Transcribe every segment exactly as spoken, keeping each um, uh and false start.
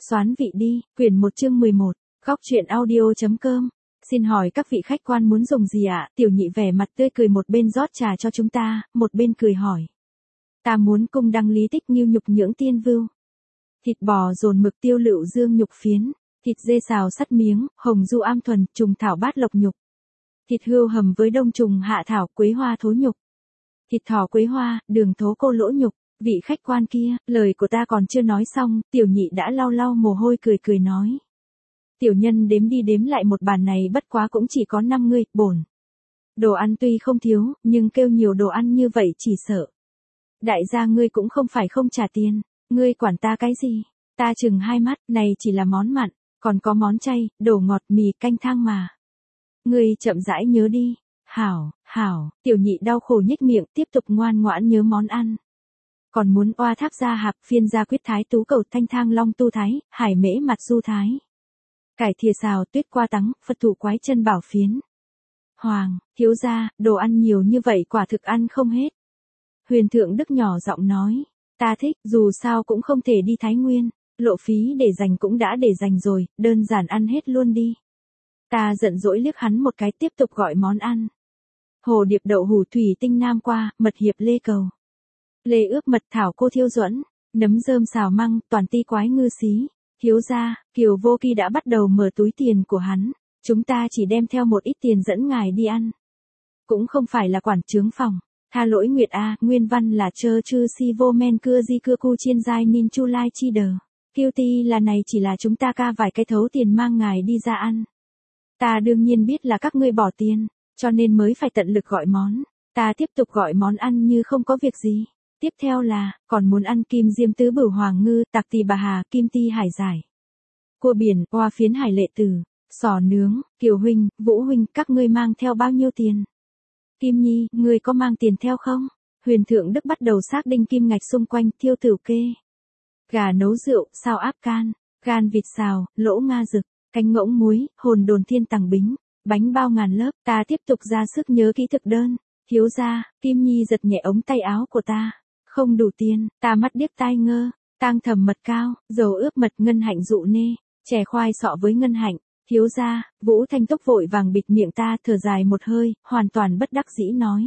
Soán vị đi, quyển một chương mười một, góc truyện audio.com. Xin hỏi các vị khách quan muốn dùng gì ạ? Tiểu nhị vẻ mặt tươi cười một bên rót trà cho chúng ta, một bên cười hỏi. Ta muốn cung đăng lý tích nghiêu nhục nhưỡng tiên vưu. Thịt bò dồn mực tiêu lựu dương nhục phiến, thịt dê xào sắt miếng, hồng du am thuần, trùng thảo bát lộc nhục. Thịt hươu hầm với đông trùng hạ thảo quế hoa thố nhục. Thịt thỏ quế hoa, đường thố cô lỗ nhục. Vị khách quan kia, lời của ta còn chưa nói xong, tiểu nhị đã lau lau mồ hôi cười cười nói. Tiểu nhân đếm đi đếm lại một bàn này bất quá cũng chỉ có năm người, bổn. Đồ ăn tuy không thiếu, nhưng kêu nhiều đồ ăn như vậy chỉ sợ. Đại gia ngươi cũng không phải không trả tiền, ngươi quản ta cái gì? Ta chừng hai mắt, này chỉ là món mặn, còn có món chay, đồ ngọt mì canh thang mà. Ngươi chậm rãi nhớ đi. Hảo, hảo, tiểu nhị đau khổ nhếch miệng tiếp tục ngoan ngoãn nhớ món ăn. Còn muốn oa thác gia hạp phiên gia quyết thái tú cầu thanh thang long tu thái, hải mễ mặt du thái. Cải thìa xào tuyết qua tắng, phật thủ quái chân bảo phiến. Hoàng, thiếu gia, đồ ăn nhiều như vậy quả thực ăn không hết. Huyền thượng đức nhỏ giọng nói, ta thích, dù sao cũng không thể đi Thái Nguyên, lộ phí để dành cũng đã để dành rồi, đơn giản ăn hết luôn đi. Ta giận dỗi liếc hắn một cái tiếp tục gọi món ăn. Hồ điệp đậu hủ thủy tinh nam qua, mật hiệp lê cầu. Lê ướp mật thảo cô thiêu duẫn, nấm rơm xào măng, toàn ti quái ngư xí. Thiếu gia, Kiều Vô Kỳ đã bắt đầu mở túi tiền của hắn, chúng ta chỉ đem theo một ít tiền dẫn ngài đi ăn. Cũng không phải là quản trướng phòng, tha lỗi Nguyệt A, nguyên văn là chơ chư si vô men cưa di cưa cu chiên giai nin chu lai chi đờ. Kiêu ti là này chỉ là chúng ta ca vài cái thấu tiền mang ngài đi ra ăn. Ta đương nhiên biết là các ngươi bỏ tiền, cho nên mới phải tận lực gọi món. Ta tiếp tục gọi món ăn như không có việc gì. Tiếp theo là, còn muốn ăn kim diêm tứ bửu hoàng ngư, tạc tì bà hà, kim ti hải giải. Cua biển, oa phiến hải lệ tử, sò nướng, Kiều huynh, Vũ huynh, các ngươi mang theo bao nhiêu tiền? Kim Nhi, ngươi có mang tiền theo không? Huyền thượng đức bắt đầu xác đinh kim ngạch xung quanh, thiêu tửu kê. Gà nấu rượu, sao áp can, gan vịt xào, lỗ nga rực, canh ngỗng muối, hồn đồn thiên tàng bính, bánh bao ngàn lớp. Ta tiếp tục ra sức nhớ kỹ thực đơn. Thiếu gia, Kim Nhi giật nhẹ ống tay áo của ta. Không đủ tiền, ta mắt điếc tai ngơ, tang thầm mật cao, dầu ướp mật ngân hạnh dụ nê, chè khoai sọ với ngân hạnh. Thiếu gia, Vũ Thanh Túc vội vàng bịt miệng ta, thở dài một hơi, hoàn toàn bất đắc dĩ nói.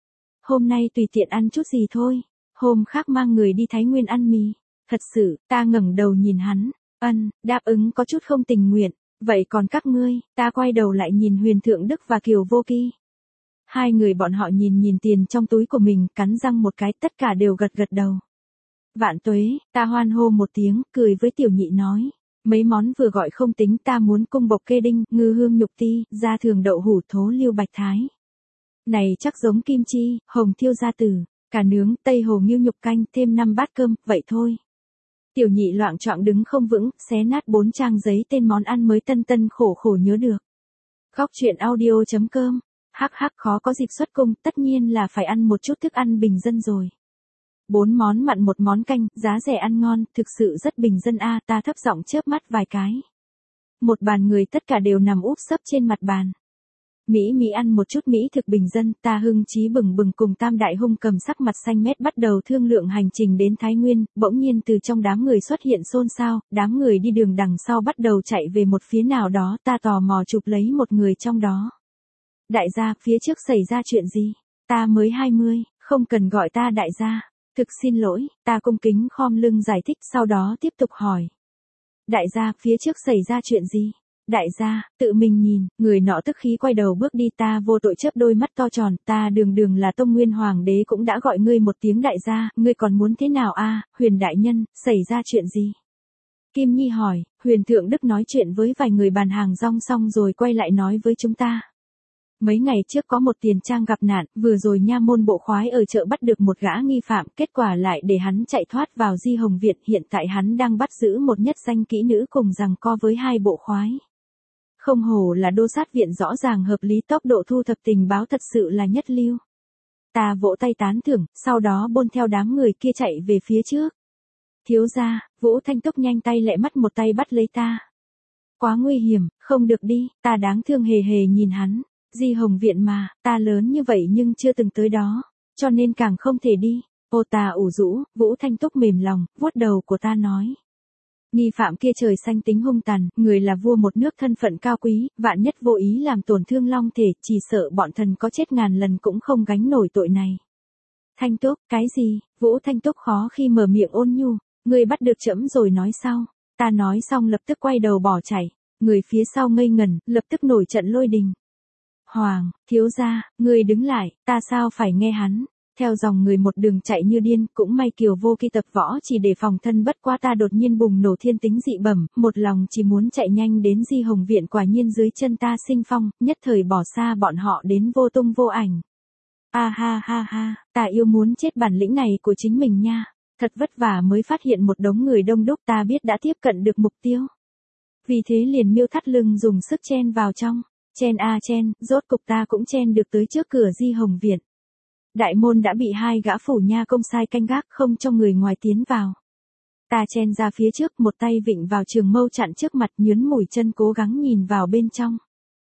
Hôm nay tùy tiện ăn chút gì thôi, hôm khác mang người đi Thái Nguyên ăn mì. Thật sự, ta ngẩng đầu nhìn hắn, ân, đáp ứng có chút không tình nguyện, vậy còn các ngươi? Ta quay đầu lại nhìn Huyền Thượng Đức và Kiều Vô Kỳ. Hai người bọn họ nhìn nhìn tiền trong túi của mình, cắn răng một cái, tất cả đều gật gật đầu. Vạn tuế, ta hoan hô một tiếng, cười với tiểu nhị nói. Mấy món vừa gọi không tính, ta muốn cung bộc kê đinh, ngư hương nhục ti, gia thường đậu hủ thố liêu bạch thái. Này chắc giống kim chi, hồng thiêu gia tử, cả nướng, tây hồ nghiêu nhục canh, thêm năm bát cơm, vậy thôi. Tiểu nhị loạng choạng đứng không vững, xé nát bốn trang giấy tên món ăn mới tân tân khổ khổ nhớ được. Góc truyện audio.com. Hắc hắc khó có dịp xuất cung, tất nhiên là phải ăn một chút thức ăn bình dân rồi. Bốn món mặn một món canh, giá rẻ ăn ngon, thực sự rất bình dân a. Ta thấp giọng chớp mắt vài cái. Một bàn người tất cả đều nằm úp sấp trên mặt bàn. Mỹ Mỹ ăn một chút Mỹ thực bình dân, ta hưng chí bừng bừng cùng tam đại hung cầm sắc mặt xanh mét bắt đầu thương lượng hành trình đến Thái Nguyên, bỗng nhiên từ trong đám người xuất hiện xôn xao, đám người đi đường đằng sau bắt đầu chạy về một phía nào đó, ta tò mò chụp lấy một người trong đó. Đại gia, phía trước xảy ra chuyện gì? Ta mới hai mươi, không cần gọi ta đại gia. Thực xin lỗi, ta cung kính khom lưng giải thích, sau đó tiếp tục hỏi. Đại gia, phía trước xảy ra chuyện gì? Đại gia, tự mình nhìn, người nọ tức khí quay đầu bước đi, ta vô tội chớp đôi mắt to tròn, ta đường đường là Tông Nguyên Hoàng đế cũng đã gọi ngươi một tiếng đại gia, ngươi còn muốn thế nào a? Huyền đại nhân, xảy ra chuyện gì? Kim Nhi hỏi, Huyền Thượng Đức nói chuyện với vài người bàn hàng rong xong rồi quay lại nói với chúng ta. Mấy ngày trước có một tiền trang gặp nạn, vừa rồi nha môn bộ khoái ở chợ bắt được một gã nghi phạm, kết quả lại để hắn chạy thoát vào Di Hồng Viện, hiện tại hắn đang bắt giữ một nhất danh kỹ nữ cùng giằng co với hai bộ khoái. Không hổ là đô sát viện, rõ ràng hợp lý, tốc độ thu thập tình báo thật sự là nhất lưu. Ta vỗ tay tán thưởng, sau đó bôn theo đám người kia chạy về phía trước. Thiếu gia, Vũ Thanh Túc nhanh tay lẹ mắt một tay bắt lấy ta. Quá nguy hiểm, không được đi, ta đáng thương hề hề nhìn hắn. Di Hồng Viện mà, ta lớn như vậy nhưng chưa từng tới đó, cho nên càng không thể đi. Ô ta ủ rũ, Vũ Thanh Túc mềm lòng, vuốt đầu của ta nói. Nghi phạm kia trời xanh tính hung tàn, người là vua một nước thân phận cao quý, vạn nhất vô ý làm tổn thương long thể, chỉ sợ bọn thần có chết ngàn lần cũng không gánh nổi tội này. Thanh Túc, cái gì? Vũ Thanh Túc khó khi mở miệng ôn nhu, người bắt được trẫm rồi nói sau. Ta nói xong lập tức quay đầu bỏ chạy, người phía sau ngây ngẩn, lập tức nổi trận lôi đình. Hoàng, thiếu gia, người đứng lại, ta sao phải nghe hắn? Theo dòng người một đường chạy như điên, cũng may Kiều Vô Kỳ tập võ chỉ để phòng thân, bất quá ta đột nhiên bùng nổ thiên tính dị bẩm, một lòng chỉ muốn chạy nhanh đến Di Hồng viện, quả nhiên dưới chân ta sinh phong, nhất thời bỏ xa bọn họ đến vô tung vô ảnh. A ha ha ha, ta yêu muốn chết bản lĩnh này của chính mình nha, thật vất vả mới phát hiện một đống người đông đúc, ta biết đã tiếp cận được mục tiêu. Vì thế liền miêu thắt lưng dùng sức chen vào trong, chen a chen, rốt cục ta cũng chen được tới trước cửa Di Hồng viện. Đại môn đã bị hai gã phủ nha công sai canh gác, không cho người ngoài tiến vào. Ta chen ra phía trước, một tay vịnh vào trường mâu chặn trước mặt, nhướn mũi chân cố gắng nhìn vào bên trong.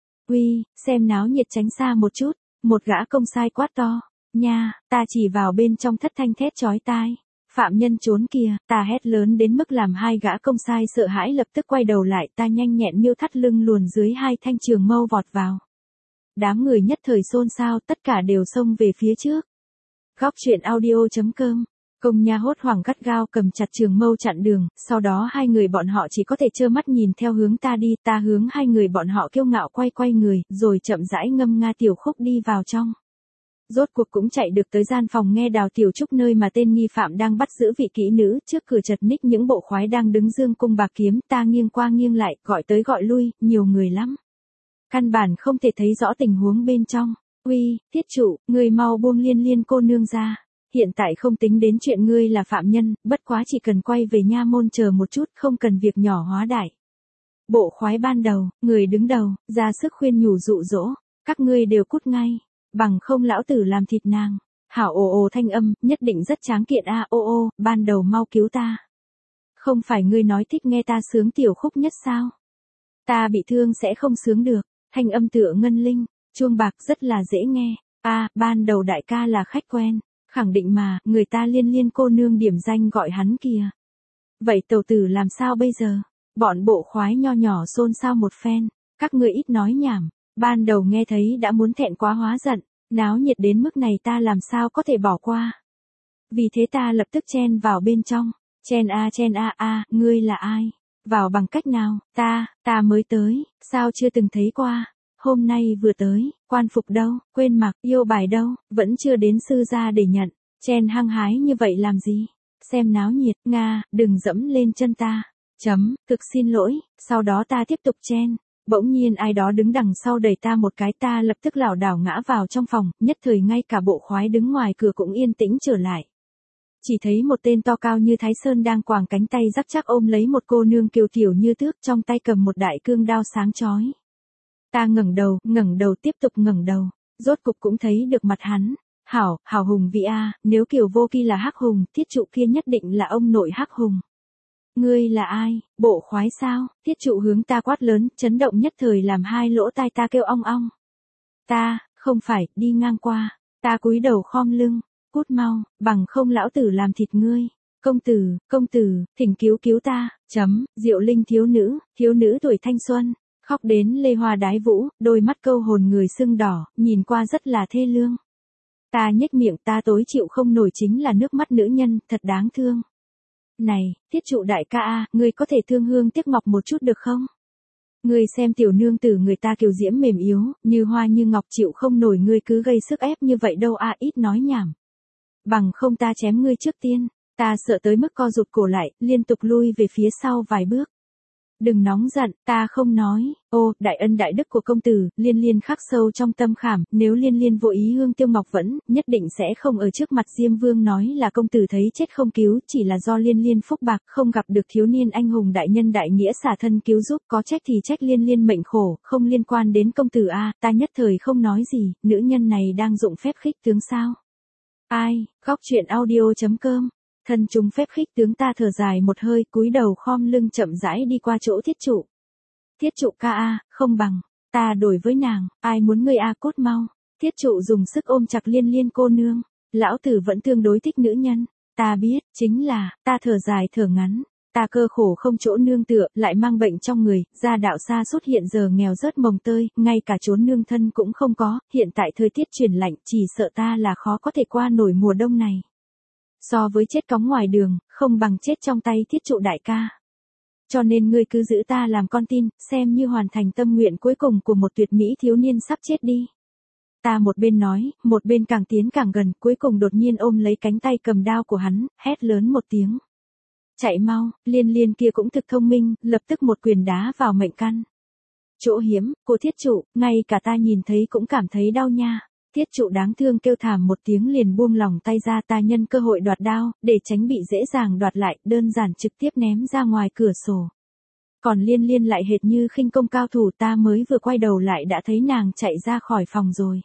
Uy, xem náo nhiệt tránh xa một chút, một gã công sai quát to. Nha, ta chỉ vào bên trong thất thanh thét chói tai. Phạm nhân trốn kìa, ta hét lớn đến mức làm hai gã công sai sợ hãi lập tức quay đầu lại, ta nhanh nhẹn miêu thắt lưng luồn dưới hai thanh trường mâu vọt vào. Đám người nhất thời xôn xao, tất cả đều xông về phía trước. Góc truyện audio chấm com. Công nha hốt hoảng gắt gao cầm chặt trường mâu chặn đường, sau đó hai người bọn họ chỉ có thể trơ mắt nhìn theo hướng ta đi, ta hướng hai người bọn họ kiêu ngạo quay quay người, rồi chậm rãi ngâm nga tiểu khúc đi vào trong. Rốt cuộc cũng chạy được tới gian phòng nghe đào tiểu trúc, nơi mà tên nghi phạm đang bắt giữ vị kỹ nữ, trước cửa chật ních những bộ khoái đang đứng dương cung bạc kiếm, ta nghiêng qua nghiêng lại, gọi tới gọi lui, nhiều người lắm. Căn bản không thể thấy rõ tình huống bên trong. Uy, Tiết trụ, ngươi mau buông Liên Liên cô nương ra. Hiện tại không tính đến chuyện ngươi là phạm nhân, bất quá chỉ cần quay về nha môn chờ một chút, không cần việc nhỏ hóa đại. Bộ khoái ban đầu, người đứng đầu, ra sức khuyên nhủ dụ dỗ, các ngươi đều cút ngay, bằng không lão tử làm thịt nàng. Hảo ồ ồ thanh âm, nhất định rất tráng kiện a ô ô, ban đầu mau cứu ta. Không phải ngươi nói thích nghe ta sướng tiểu khúc nhất sao? Ta bị thương sẽ không sướng được. Thanh âm tựa ngân linh, chuông bạc rất là dễ nghe. A, à, ban đầu đại ca là khách quen, khẳng định mà, người ta Liên Liên cô nương điểm danh gọi hắn kìa. Vậy tẩu tử làm sao bây giờ? Bọn bộ khoái nho nhỏ xôn xao một phen, các ngươi ít nói nhảm, ban đầu nghe thấy đã muốn thẹn quá hóa giận, náo nhiệt đến mức này ta làm sao có thể bỏ qua. Vì thế ta lập tức chen vào bên trong, chen a chen a a, ngươi là ai? Vào bằng cách nào? Ta, ta mới tới, sao chưa từng thấy qua? Hôm nay vừa tới, quan phục đâu, quên mặc, yêu bài đâu, vẫn chưa đến sư gia để nhận, chen hăng hái như vậy làm gì? Xem náo nhiệt, Nga, đừng dẫm lên chân ta. Chấm, cực xin lỗi, sau đó ta tiếp tục chen. Bỗng nhiên ai đó đứng đằng sau đẩy ta một cái, ta lập tức lảo đảo ngã vào trong phòng, nhất thời ngay cả bộ khoái đứng ngoài cửa cũng yên tĩnh trở lại. Chỉ thấy một tên to cao như Thái Sơn đang quàng cánh tay rắc chắc ôm lấy một cô nương kiều tiểu như tước, trong tay cầm một đại cương đao sáng chói. Ta ngẩng đầu, ngẩng đầu tiếp tục ngẩng đầu, rốt cục cũng thấy được mặt hắn. Hảo, hảo hùng vị a, nếu Kiều Vô Kỳ là Hắc Hùng, Tiết trụ kia nhất định là ông nội Hắc Hùng. Ngươi là ai, bộ khoái sao? Tiết trụ hướng ta quát lớn, chấn động nhất thời làm hai lỗ tai ta kêu ong ong. Ta, không phải, đi ngang qua, ta cúi đầu khom lưng. Cút mau, bằng không lão tử làm thịt ngươi. Công tử, công tử, thỉnh cứu cứu ta. Chấm, Diệu Linh thiếu nữ, thiếu nữ tuổi thanh xuân, khóc đến lê hoa đái vũ, đôi mắt câu hồn người sưng đỏ, nhìn qua rất là thê lương. Ta nhếch miệng, ta tối chịu không nổi chính là nước mắt nữ nhân, thật đáng thương. Này, Tiết trụ đại ca a, ngươi có thể thương hương tiếc ngọc một chút được không? Ngươi xem tiểu nương tử người ta kiều diễm mềm yếu, như hoa như ngọc, chịu không nổi ngươi cứ gây sức ép như vậy đâu a, ít nói nhảm. Bằng không ta chém ngươi trước tiên, ta sợ tới mức co rụt cổ lại, liên tục lui về phía sau vài bước. Đừng nóng giận, ta không nói. Ô, đại ân đại đức của công tử, Liên Liên khắc sâu trong tâm khảm, nếu Liên Liên vô ý hương tiêu ngọc vẫn, nhất định sẽ không ở trước mặt Diêm Vương nói là công tử thấy chết không cứu, chỉ là do Liên Liên phúc bạc, không gặp được thiếu niên anh hùng đại nhân đại nghĩa xả thân cứu giúp, có trách thì trách Liên Liên mệnh khổ, không liên quan đến công tử a, ta nhất thời không nói gì, nữ nhân này đang dụng phép khích tướng sao? Ai, góc truyện audio chấm com. Thân chúng phép khích tướng ta thở dài một hơi, cúi đầu khom lưng chậm rãi đi qua chỗ Tiết trụ. Tiết trụ ca a, không bằng, ta đổi với nàng, ai muốn ngươi a, cốt mau. Tiết trụ dùng sức ôm chặt Liên Liên cô nương, lão tử vẫn tương đối thích nữ nhân, ta biết, chính là, ta thở dài thở ngắn, Ta cơ khổ không chỗ nương tựa, lại mang bệnh trong người, gia đạo xa suốt hiện giờ nghèo rớt mồng tơi, ngay cả chốn nương thân cũng không có, hiện tại thời tiết chuyển lạnh, chỉ sợ ta là khó có thể qua nổi mùa đông này. So với chết cóng ngoài đường, không bằng chết trong tay Thiết Trụ đại ca. Cho nên ngươi cứ giữ ta làm con tin, xem như hoàn thành tâm nguyện cuối cùng của một tuyệt mỹ thiếu niên sắp chết đi. Ta một bên nói, một bên càng tiến càng gần, cuối cùng đột nhiên ôm lấy cánh tay cầm đao của hắn, hét lớn một tiếng. Chạy mau, Liên Liên kia cũng thực thông minh, lập tức một quyền đá vào mệnh căn. Chỗ hiếm, cô Thiết Trụ, ngay cả ta nhìn thấy cũng cảm thấy đau nha. Thiết Trụ đáng thương kêu thảm một tiếng liền buông lòng tay ra, ta nhân cơ hội đoạt đao, để tránh bị dễ dàng đoạt lại, đơn giản trực tiếp ném ra ngoài cửa sổ. Còn Liên Liên lại hệt như khinh công cao thủ, ta mới vừa quay đầu lại đã thấy nàng chạy ra khỏi phòng rồi.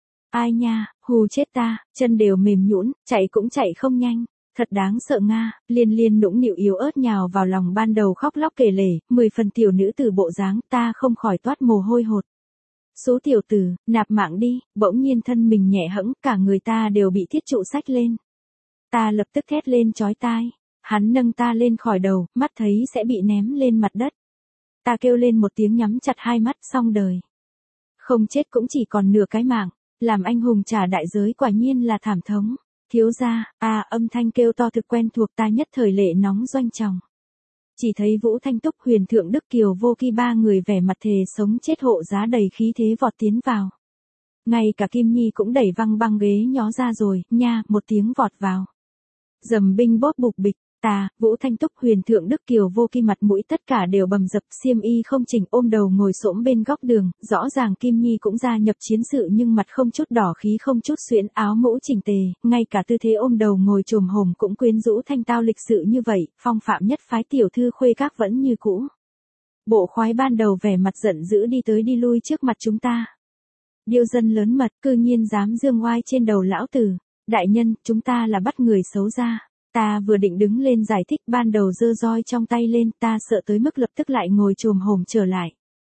Ai nha, hù chết ta, chân đều mềm nhũn, chạy cũng chạy không nhanh. Thật đáng sợ Nga, Liên Liên nũng nịu yếu ớt nhào vào lòng ban đầu khóc lóc kể lể, mười phần tiểu nữ từ bộ dáng, ta không khỏi toát mồ hôi hột. Số tiểu tử, nạp mạng đi, bỗng nhiên thân mình nhẹ hẫng, cả người ta đều bị Thiết Trụ xách lên. Ta lập tức thét lên chói tai, hắn nâng ta lên khỏi đầu, mắt thấy sẽ bị ném lên mặt đất. Ta kêu lên một tiếng nhắm chặt hai mắt, xong đời. Không chết cũng chỉ còn nửa cái mạng, làm anh hùng trả đại giới quả nhiên là thảm thống. Thiếu gia, à âm thanh kêu to thực quen thuộc, ta nhất thời lệ nóng doanh tròng. Chỉ thấy Vũ Thanh Túc, Huyền Thượng Đức Kiều Vô Kỳ ba người vẻ mặt thề sống chết hộ giá đầy khí thế vọt tiến vào. Ngay cả Kim Nhi cũng đẩy văng băng ghế nhó ra rồi, nha, một tiếng vọt vào. Dầm binh bốp bục bịch, ta, Vũ Thanh Túc, Huyền Thượng Đức Kiều Vô Kỳ mặt mũi tất cả đều bầm dập, xiêm y không chỉnh, ôm đầu ngồi xổm bên góc đường, rõ ràng Kim Nhi cũng gia nhập chiến sự nhưng mặt không chút đỏ khí không chút xuyễn, áo mũ chỉnh tề, ngay cả tư thế ôm đầu ngồi chồm hổm cũng quyến rũ thanh tao lịch sự như vậy, phong phạm nhất phái tiểu thư khuê các vẫn như cũ. Bộ khoái ban đầu vẻ mặt giận dữ đi tới đi lui trước mặt chúng ta. Điêu dân lớn mật, cư nhiên dám dương oai trên đầu lão tử. Đại nhân, chúng ta là bắt người xấu ra. Ta vừa định đứng lên giải thích, ban đầu giơ roi trong tay lên, ta sợ tới mức lập tức lại ngồi chồm hổm trở lại.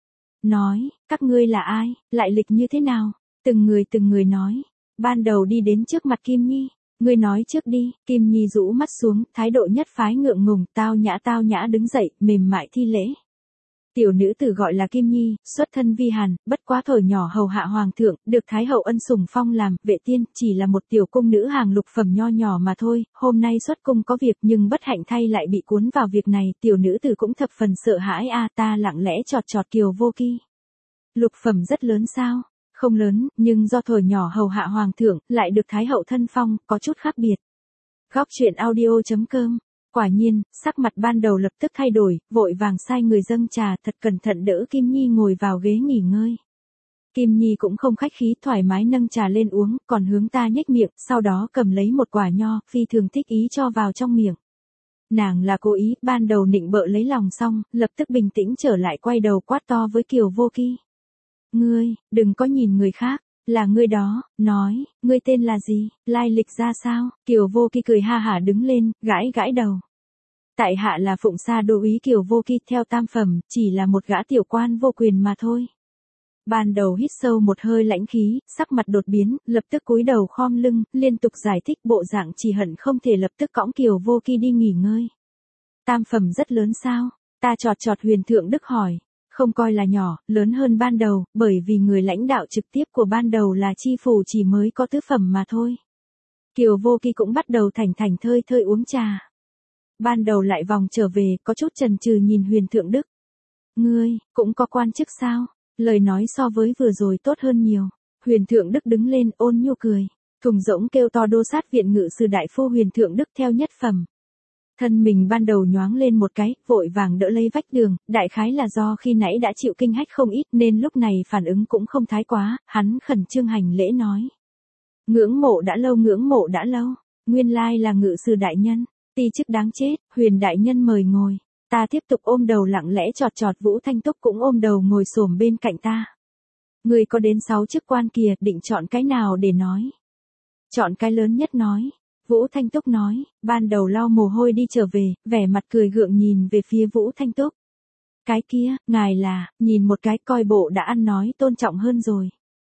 Nói, các ngươi là ai, lại lịch như thế nào? Từng người từng người nói. Ban đầu đi đến trước mặt Kim Nhi. Ngươi nói trước đi, Kim Nhi rũ mắt xuống, thái độ nhất phái ngượng ngùng, tao nhã tao nhã đứng dậy, mềm mại thi lễ. Tiểu nữ tử gọi là Kim Nhi, xuất thân vi hàn, bất quá thời nhỏ hầu hạ hoàng thượng, được thái hậu ân sủng phong làm vệ tiên, chỉ là một tiểu cung nữ hàng lục phẩm nho nhỏ mà thôi, hôm nay xuất cung có việc nhưng bất hạnh thay lại bị cuốn vào việc này, tiểu nữ tử cũng thập phần sợ hãi a, ta lặng lẽ chọt chọt Kiều Vô Kỳ. Lục phẩm rất lớn sao? Không lớn, nhưng do thời nhỏ hầu hạ hoàng thượng, lại được thái hậu thân phong, có chút khác biệt. Góc truyện audio chấm com. Quả nhiên, sắc mặt ban đầu lập tức thay đổi, vội vàng sai người dâng trà, thật cẩn thận đỡ Kim Nhi ngồi vào ghế nghỉ ngơi. Kim Nhi cũng không khách khí, thoải mái nâng trà lên uống, còn hướng ta nhếch miệng, sau đó cầm lấy một quả nho, phi thường thích ý cho vào trong miệng. Nàng là cố ý, ban đầu nịnh bợ lấy lòng xong, lập tức bình tĩnh trở lại, quay đầu quát to với Kiều Vô Kỳ. Ngươi, đừng có nhìn người khác. Là ngươi đó, nói, ngươi tên là gì, lai lịch ra sao? Kiều Vô Kỳ cười ha hả đứng lên, gãi gãi đầu. Tại hạ là Phụng Sa Đô úy Kiều Vô Kỳ, theo tam phẩm, chỉ là một gã tiểu quan vô quyền mà thôi. Ban đầu hít sâu một hơi lãnh khí, sắc mặt đột biến, lập tức cúi đầu khom lưng, liên tục giải thích, bộ dạng chỉ hận không thể lập tức cõng Kiều Vô Kỳ đi nghỉ ngơi. Tam phẩm rất lớn sao? Ta chọt chọt Huyền Thượng Đức hỏi. Không coi là nhỏ, lớn hơn ban đầu, bởi vì người lãnh đạo trực tiếp của ban đầu là chi phủ chỉ mới có tứ phẩm mà thôi. Kiều Vô Kỳ cũng bắt đầu thảnh thảnh thơi thơi uống trà. Ban đầu lại vòng trở về, có chút chần chừ nhìn Huyền Thượng Đức. Ngươi, cũng có quan chức sao? Lời nói so với vừa rồi tốt hơn nhiều. Huyền Thượng Đức đứng lên ôn nhu cười. Thùng rỗng kêu to đô sát viện ngự sử đại phu Huyền Thượng Đức theo nhất phẩm. Thân mình ban đầu nhoáng lên một cái, vội vàng đỡ lấy vách đường, đại khái là do khi nãy đã chịu kinh hách không ít nên lúc này phản ứng cũng không thái quá, hắn khẩn trương hành lễ nói. Ngưỡng mộ đã lâu ngưỡng mộ đã lâu, nguyên lai là ngự sử đại nhân, ti chức đáng chết, Huyền đại nhân mời ngồi, ta tiếp tục ôm đầu lặng lẽ chọt chọt, Vũ Thanh Túc cũng ôm đầu ngồi xổm bên cạnh ta. Người có đến sáu chức quan kìa, định chọn cái nào để nói? Chọn cái lớn nhất nói. Vũ Thanh Túc nói, ban đầu lau mồ hôi đi trở về, vẻ mặt cười gượng nhìn về phía Vũ Thanh Túc. Cái kia, ngài là, nhìn một cái coi bộ đã ăn nói tôn trọng hơn rồi.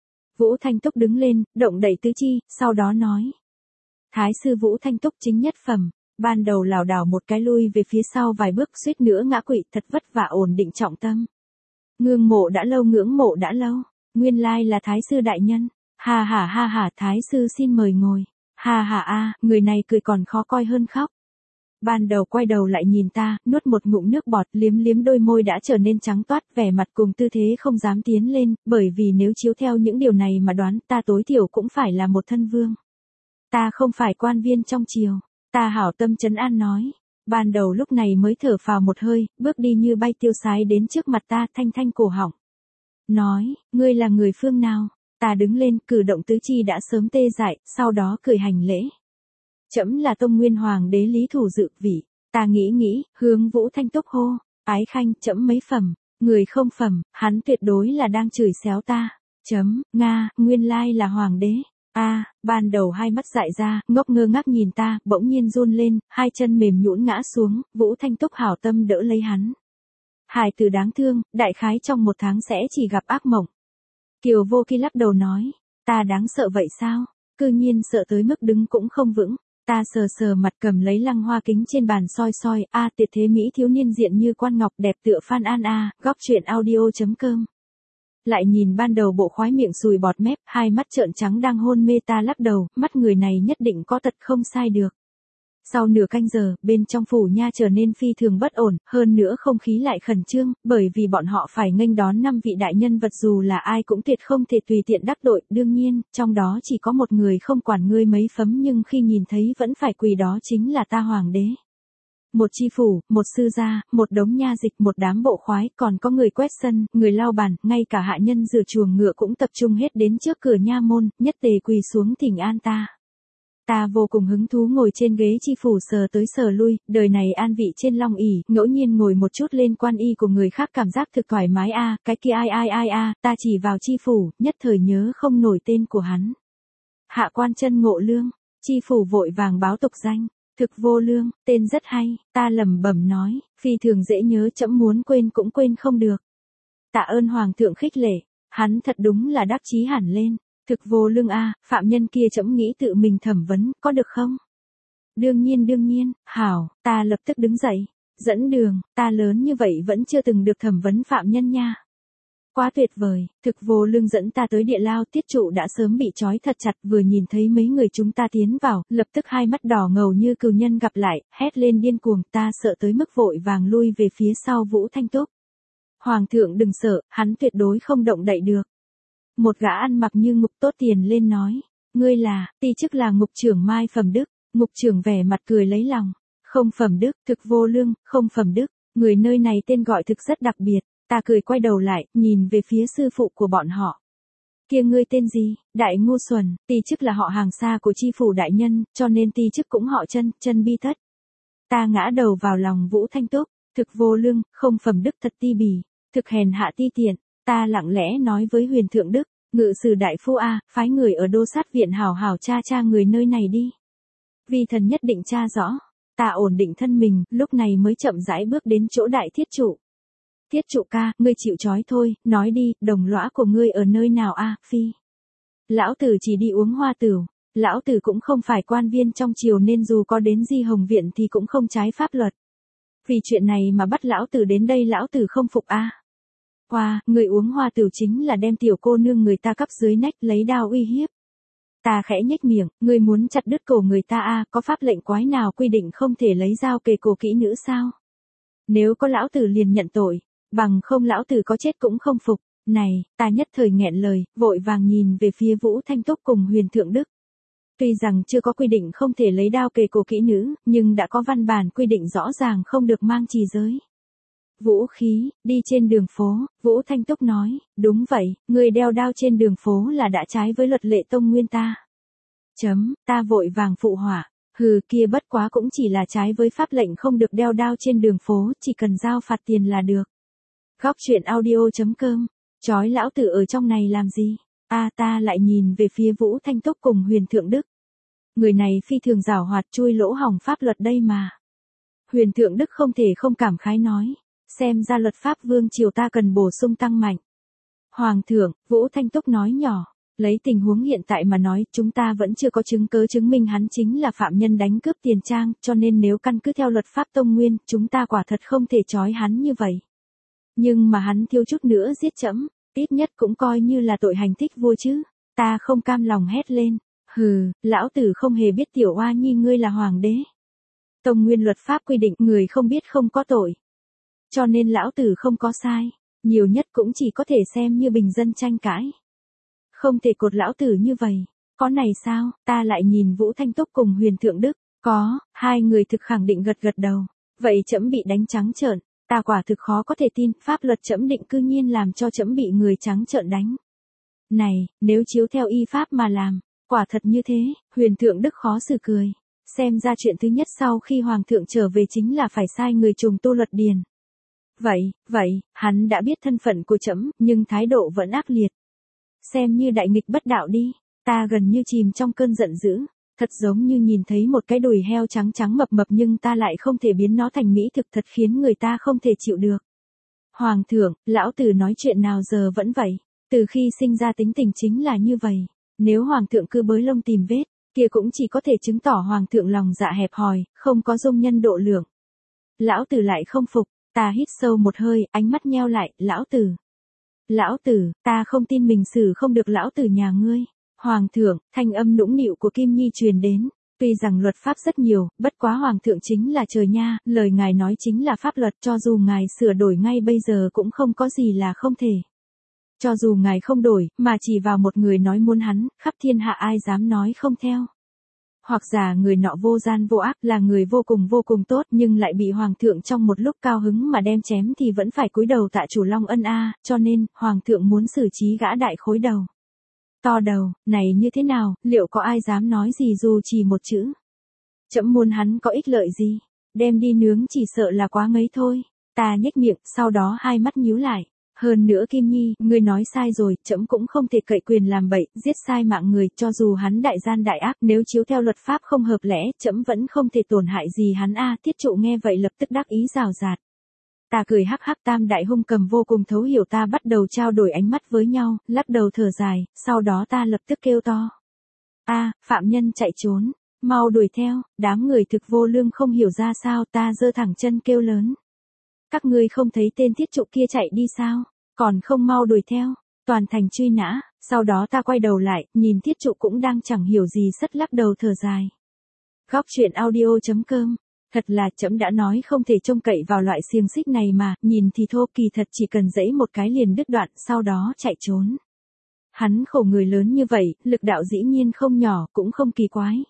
Vũ Thanh Túc đứng lên, động đẩy tứ chi, sau đó nói. Thái sư Vũ Thanh Túc chính nhất phẩm, Ban đầu lảo đảo một cái lui về phía sau vài bước suýt nữa ngã quỵ, thật vất vả ổn định trọng tâm. Ngưỡng mộ đã lâu ngưỡng mộ đã lâu, nguyên lai là Thái sư đại nhân. Ha ha ha ha, Thái sư xin mời ngồi. Ha ha a, người này cười còn khó coi hơn khóc. Ban đầu quay đầu lại nhìn ta, nuốt một ngụm nước bọt, liếm liếm đôi môi đã trở nên trắng toát, vẻ mặt cùng tư thế không dám tiến lên, bởi vì nếu chiếu theo những điều này mà đoán, ta tối thiểu cũng phải là một thân vương. Ta không phải quan viên trong triều. Ta hảo tâm trấn an nói. Ban đầu lúc này mới thở phào một hơi, bước đi như bay tiêu sái đến trước mặt ta, thanh thanh cổ họng. Nói, ngươi là người phương nào? Ta đứng lên, cử động tứ chi đã sớm tê dại, sau đó cười hành lễ. Trẫm là Tông Nguyên Hoàng đế Lý Thủ dự vị. Ta nghĩ nghĩ, hướng Vũ Thanh Túc hô. Ái khanh, trẫm mấy phẩm. Người không phẩm, hắn tuyệt đối là đang chửi xéo ta. Chấm, Nga, nguyên lai là hoàng đế. A, à, ban đầu hai mắt dại ra, ngốc ngơ ngác nhìn ta, bỗng nhiên run lên, hai chân mềm nhũn ngã xuống, Vũ Thanh Túc hảo tâm đỡ lấy hắn. Hài tử đáng thương, đại khái trong một tháng sẽ chỉ gặp ác mộng. Kiều Vô Kỳ lắc đầu nói, ta đáng sợ vậy sao? Cư nhiên sợ tới mức đứng cũng không vững. Ta sờ sờ mặt cầm lấy lăng hoa kính trên bàn soi soi, a à, tuyệt thế mỹ thiếu niên diện như quan ngọc đẹp tựa Phan An a, góc truyện audio chấm com. Lại nhìn ban đầu bộ khoái miệng sùi bọt mép, hai mắt trợn trắng đang hôn mê, ta lắc đầu, mắt người này nhất định có tật không sai được. Sau nửa canh giờ, bên trong phủ nha trở nên phi thường bất ổn, hơn nữa không khí lại khẩn trương, bởi vì bọn họ phải nghênh đón năm vị đại nhân vật dù là ai cũng tuyệt không thể tùy tiện đắc tội, đương nhiên, trong đó chỉ có một người không quản ngươi mấy phấm nhưng khi nhìn thấy vẫn phải quỳ, đó chính là ta hoàng đế. Một chi phủ, một sư gia, một đống nha dịch, một đám bộ khoái, còn có người quét sân, người lau bàn, ngay cả hạ nhân rửa chuồng ngựa cũng tập trung hết đến trước cửa nha môn, nhất tề quỳ xuống thỉnh an ta. Ta vô cùng hứng thú ngồi trên ghế chi phủ sờ tới sờ lui, đời này an vị trên long ỷ, ngẫu nhiên ngồi một chút lên quan y của người khác cảm giác thực thoải mái a, à, cái kia ai ai ai a, à, ta chỉ vào chi phủ, nhất thời nhớ không nổi tên của hắn. Hạ quan Chân Ngộ Lương, chi phủ vội vàng báo tục danh. Thực Vô Lương, tên rất hay, ta lẩm bẩm nói, phi thường dễ nhớ, trẫm muốn quên cũng quên không được. Tạ ơn hoàng thượng khích lệ, hắn thật đúng là đắc chí hẳn lên. Thực Vô Lương a, à, phạm nhân kia trẫm nghĩ tự mình thẩm vấn, có được không? Đương nhiên đương nhiên, hảo, ta lập tức đứng dậy, dẫn đường, ta lớn như vậy vẫn chưa từng được thẩm vấn phạm nhân nha. Quá tuyệt vời, Thực Vô Lương dẫn ta tới địa lao, tiết trụ đã sớm bị trói thật chặt, vừa nhìn thấy mấy người chúng ta tiến vào, lập tức hai mắt đỏ ngầu như cừu nhân gặp lại, hét lên điên cuồng, ta sợ tới mức vội vàng lui về phía sau Vũ Thanh Túc. Hoàng thượng đừng sợ, hắn tuyệt đối không động đậy được. Một gã ăn mặc như ngục tốt tiền lên nói, ngươi là, ti chức là ngục trưởng Mai Phẩm Đức, ngục trưởng vẻ mặt cười lấy lòng, không Phẩm Đức, Thực Vô Lương, không Phẩm Đức, người nơi này tên gọi thực rất đặc biệt. Ta cười quay đầu lại, nhìn về phía sư phụ của bọn họ. Kia ngươi tên gì? Đại ngu xuẩn, ti chức là họ hàng xa của chi phủ đại nhân, cho nên ti chức cũng họ Chân, Chân Bi Thất. Ta ngã đầu vào lòng Vũ Thanh Túc, Thực Vô Lương, không Phẩm Đức thật ti bì, thực hèn hạ ti tiện. Ta lặng lẽ nói với Huyền Thượng Đức, ngự sử đại phu a, phái người ở đô sát viện hảo hảo tra tra người nơi này đi. Vi thần nhất định tra rõ. Ta ổn định thân mình, lúc này mới chậm rãi bước đến chỗ đại thiết trụ. Tiết trụ ca, ngươi chịu trói thôi, nói đi, đồng lõa của ngươi ở nơi nào a, phi. Lão tử chỉ đi uống hoa tửu, lão tử cũng không phải quan viên trong triều nên dù có đến Di Hồng Viện thì cũng không trái pháp luật. Vì chuyện này mà bắt lão tử đến đây lão tử không phục a. Hoa, người uống hoa tửu chính là đem tiểu cô nương người ta cắp dưới nách lấy đao uy hiếp. Ta khẽ nhếch miệng, ngươi muốn chặt đứt cổ người ta a, có pháp lệnh quái nào quy định không thể lấy dao kề cổ kỹ nữ sao? Nếu có lão tử liền nhận tội. Bằng không lão tử có chết cũng không phục. Này, ta nhất thời nghẹn lời, vội vàng nhìn về phía Vũ Thanh Túc cùng Huyền Thượng Đức. Tuy rằng chưa có quy định không thể lấy đao kề cổ kỹ nữ, nhưng đã có văn bản quy định rõ ràng không được mang trì giới. Vũ khí, đi trên đường phố, Vũ Thanh Túc nói, đúng vậy, người đeo đao trên đường phố là đã trái với luật lệ Tông Nguyên ta. Chấm, ta vội vàng phụ họa, hừ kia bất quá cũng chỉ là trái với pháp lệnh không được đeo đao trên đường phố, chỉ cần giao phạt tiền là được. Góc truyện audio chấm com, chói lão tử ở trong này làm gì? A à, ta lại nhìn về phía Vũ Thanh Túc cùng Huyền Thượng Đức. Người này phi thường giảo hoạt chui lỗ hổng pháp luật đây mà. Huyền Thượng Đức không thể không cảm khái nói, xem ra luật pháp vương triều ta cần bổ sung tăng mạnh. Hoàng thượng, Vũ Thanh Túc nói nhỏ, Lấy tình huống hiện tại mà nói, chúng ta vẫn chưa có chứng cứ chứng minh hắn chính là phạm nhân đánh cướp tiền trang, cho nên nếu căn cứ theo luật pháp Tông Nguyên, chúng ta quả thật không thể trói hắn như vậy. Nhưng mà hắn thiếu chút nữa giết trẫm, ít nhất cũng coi như là tội hành thích vua chứ. Ta không cam lòng hét lên. Hừ, lão tử không hề biết tiểu oa nhi ngươi là hoàng đế. Tông Nguyên luật pháp quy định người không biết không có tội. Cho nên lão tử không có sai, nhiều nhất cũng chỉ có thể xem như bình dân tranh cãi. Không thể cột lão tử như vậy. Có này sao? Ta lại nhìn Vũ Thanh Túc cùng Huyền Thượng Đức. Có, hai người thực khẳng định gật gật đầu. Vậy trẫm bị đánh trắng trợn, ta quả thực khó có thể tin, pháp luật trẫm định cư nhiên làm cho trẫm bị người trắng trợn đánh. Này, nếu chiếu theo y pháp mà làm, quả thật như thế. Huyền Thượng Đức khó xử cười. Xem ra chuyện thứ nhất sau khi Hoàng thượng trở về chính là phải sai người trùng tu luật điền. Vậy, vậy, hắn đã biết thân phận của trẫm, nhưng thái độ vẫn ác liệt. Xem như đại nghịch bất đạo đi, ta gần như chìm trong cơn giận dữ, thật giống như nhìn thấy một cái đùi heo trắng trắng mập mập nhưng ta lại không thể biến nó thành mỹ thực, thật khiến người ta không thể chịu được. Hoàng thượng, lão tử nói chuyện nào giờ vẫn vậy, từ khi sinh ra tính tình chính là như vậy, nếu hoàng thượng cứ bới lông tìm vết, kia cũng chỉ có thể chứng tỏ hoàng thượng lòng dạ hẹp hòi, không có dung nhân độ lượng. Lão tử lại không phục, ta hít sâu một hơi, ánh mắt nheo lại, lão tử. Lão tử, ta không tin mình xử không được lão tử nhà ngươi. Hoàng thượng, thanh âm nũng nịu của Kim Nhi truyền đến, tuy rằng luật pháp rất nhiều, bất quá hoàng thượng chính là trời nha, lời ngài nói chính là pháp luật, cho dù ngài sửa đổi ngay bây giờ cũng không có gì là không thể. Cho dù ngài không đổi, mà chỉ vào một người nói muốn hắn, khắp thiên hạ ai dám nói không theo. Hoặc giả người nọ vô gian vô ác, là người vô cùng vô cùng tốt, nhưng lại bị hoàng thượng trong một lúc cao hứng mà đem chém thì vẫn phải cúi đầu tạ chủ Long Ân a, cho nên hoàng thượng muốn xử trí gã đại khối đầu. To đầu, này như thế nào, liệu có ai dám nói gì dù chỉ một chữ? Trẫm muốn hắn có ích lợi gì? Đem đi nướng chỉ sợ là quá ngấy thôi. Ta nhếch miệng, sau đó hai mắt nhíu lại. Hơn nữa Kim Nhi, ngươi nói sai rồi, trẫm cũng không thể cậy quyền làm bậy, giết sai mạng người, cho dù hắn đại gian đại ác, nếu chiếu theo luật pháp không hợp lẽ, trẫm vẫn không thể tổn hại gì hắn a. Thiết Trụ nghe vậy lập tức đắc ý rào rạt. Ta cười hắc hắc, tam đại hung cầm vô cùng thấu hiểu ta, bắt đầu trao đổi ánh mắt với nhau, lắc đầu thở dài, sau đó ta lập tức kêu to. A, phạm nhân chạy trốn, mau đuổi theo, đám người thực vô lương không hiểu ra sao, ta giơ thẳng chân kêu lớn. Các ngươi không thấy tên Thiết Trụ kia chạy đi sao? Còn không mau đuổi theo, toàn thành truy nã. Sau đó ta quay đầu lại, nhìn Thiết Trụ cũng đang chẳng hiểu gì sất lắc đầu thở dài. Góc truyện audio chấm com. Thật là trẫm đã nói không thể trông cậy vào loại xiềng xích này mà, nhìn thì thô, kỳ thật chỉ cần giãy một cái liền đứt đoạn, sau đó chạy trốn. Hắn khổ người lớn như vậy, lực đạo dĩ nhiên không nhỏ, cũng không kỳ quái.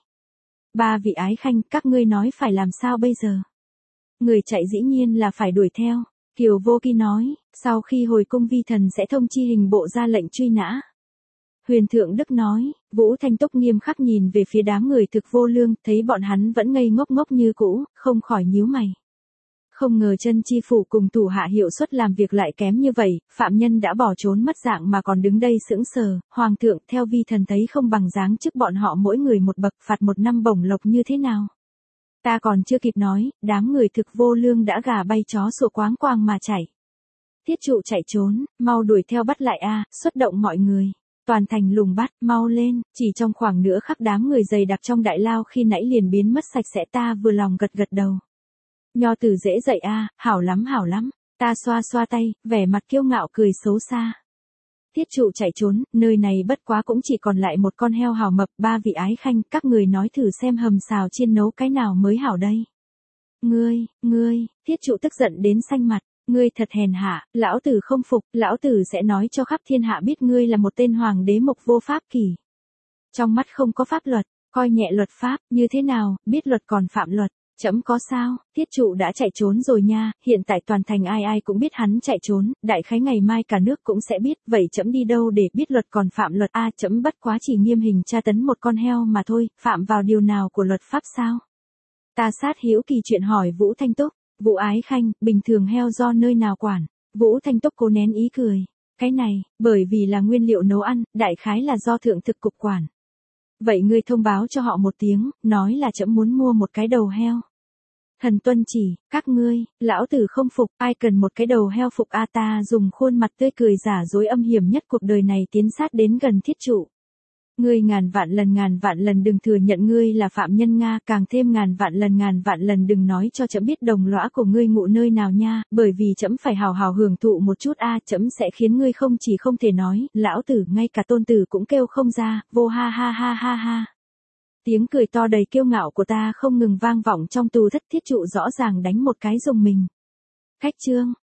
Ba vị ái khanh, các ngươi nói phải làm sao bây giờ? Người chạy dĩ nhiên là phải đuổi theo. Kiều Vô Kỳ nói, sau khi hồi cung vi thần sẽ thông chi hình bộ ra lệnh truy nã. Huyền Thượng Đức nói, Vũ Thanh Túc nghiêm khắc nhìn về phía đám người thực vô lương, thấy bọn hắn vẫn ngây ngốc ngốc như cũ, không khỏi nhíu mày. Không ngờ Chân Chi phủ cùng thủ hạ hiệu suất làm việc lại kém như vậy, phạm nhân đã bỏ trốn mất dạng mà còn đứng đây sững sờ, hoàng thượng theo vi thần thấy không bằng dáng chức bọn họ mỗi người một bậc, phạt một năm bổng lộc như thế nào. Ta còn chưa kịp nói, đám người thực vô lương đã gà bay chó sủa quáng quàng mà chạy. Thiết Trụ chạy trốn, mau đuổi theo bắt lại a, xuất động mọi người. Toàn thành lùng bắt, mau lên, chỉ trong khoảng nửa khắc đám người dày đặc trong đại lao khi nãy liền biến mất sạch sẽ, ta vừa lòng gật gật đầu. Nho tử dễ dạy a, hảo lắm hảo lắm, ta xoa xoa tay, vẻ mặt kiêu ngạo cười xấu xa. Thiết Trụ chạy trốn, nơi này bất quá cũng chỉ còn lại một con heo hảo mập, ba vị ái khanh, các người nói thử xem hầm xào chiên nấu cái nào mới hảo đây. Ngươi, ngươi, Thiết Trụ tức giận đến xanh mặt, ngươi thật hèn hạ, lão tử không phục, lão tử sẽ nói cho khắp thiên hạ biết ngươi là một tên hoàng đế mục vô pháp kỷ. Trong mắt không có pháp luật, coi nhẹ luật pháp, như thế nào, biết luật còn phạm luật. Trẫm có sao, Thiết Trụ đã chạy trốn rồi nha, hiện tại toàn thành ai ai cũng biết hắn chạy trốn, đại khái ngày mai cả nước cũng sẽ biết, vậy trẫm đi đâu để biết luật còn phạm luật a, trẫm bất quá chỉ nghiêm hình tra tấn một con heo mà thôi, phạm vào điều nào của luật pháp sao? Ta sát hiếu kỳ chuyện hỏi Vũ Thanh Túc, Vũ ái khanh, bình thường heo do nơi nào quản? Vũ Thanh Túc cố nén ý cười, cái này, bởi vì là nguyên liệu nấu ăn, đại khái là do thượng thực cục quản. Vậy ngươi thông báo cho họ một tiếng, nói là trẫm muốn mua một cái đầu heo. Thần tuân chỉ, các ngươi, lão tử không phục, ai cần một cái đầu heo phục a, ta dùng khuôn mặt tươi cười giả dối âm hiểm nhất cuộc đời này tiến sát đến gần Thiết Trụ. Ngươi ngàn vạn lần ngàn vạn lần đừng thừa nhận ngươi là phạm nhân Nga, càng thêm ngàn vạn lần ngàn vạn lần đừng nói cho trẫm biết đồng lõa của ngươi ngụ nơi nào nha, bởi vì trẫm phải hào hào hưởng thụ một chút a, trẫm sẽ khiến ngươi không chỉ không thể nói, lão tử ngay cả tôn tử cũng kêu không ra, vô ha ha ha ha ha. Tiếng cười to đầy kiêu ngạo của ta không ngừng vang vọng trong tù thất, Thiết Trụ rõ ràng đánh một cái rùng mình. Khách trương,